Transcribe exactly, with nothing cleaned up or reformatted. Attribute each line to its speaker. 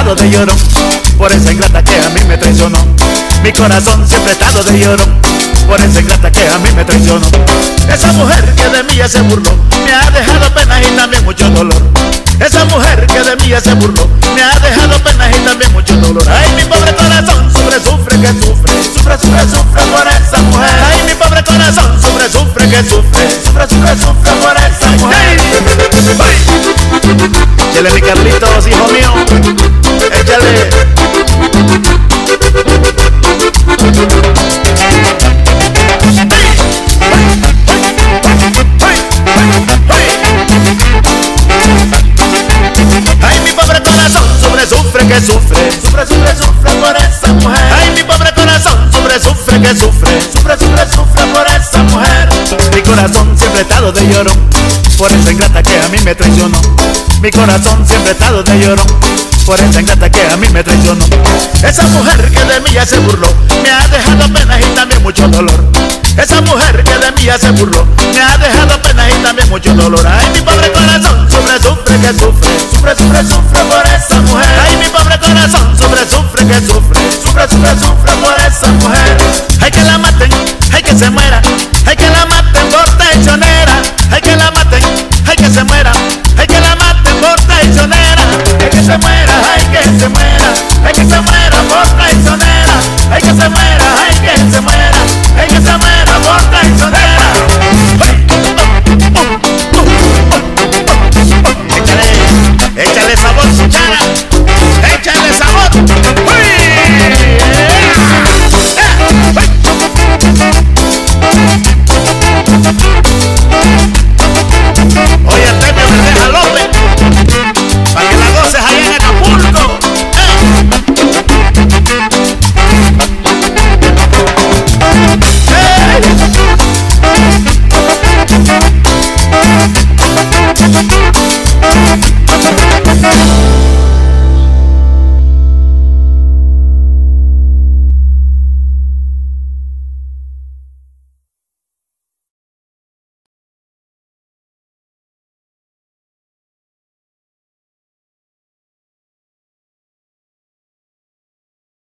Speaker 1: estado de llorón por esa ingrata que a mí me traicionó. Mi corazón siempre ha estado de llorón por esa ingrata que a mí me traicionó. Esa mujer que de mí ya se burló me ha dejado penas y también mucho dolor. Esa mujer que de mí ya se burló me ha dejado penas y también mucho dolor. Ay, mi pobre corazón sufre, sufre, que sufre, sufre, sufre, sufre por esa mujer. Ay, mi pobre corazón sufre, sufre, que sufre, sufre, sufre, sufre por esa mujer. Échale mi Carlitos, hijo mío, échale. Ay, mi pobre corazón sufre, sufre, que sufre, sufre, sufre, sufre por esa mujer. Ay, mi pobre corazón sufre, sufre, que sufre, sufre, sufre, sufre por esa mujer. Mi corazón siempre ha estado de llorón por esa ingrata que a mí me traicionó. Mi corazón siempre ha estado de llorón por esa ingrata que a mí me traicionó. Esa mujer que de mí ya se burló me ha dejado penas y también mucho dolor. Esa mujer que de mí ya se burló me ha dejado penas y también mucho dolor. Ay, mi pobre corazón sufre, sufre, que sufre, sufre, sufre, sufre por esa mujer. Ay, mi pobre corazón sufre, sufre, que sufre, sufre, sufre, sufre por esa mujer. Hay que la maten, hay que se muera,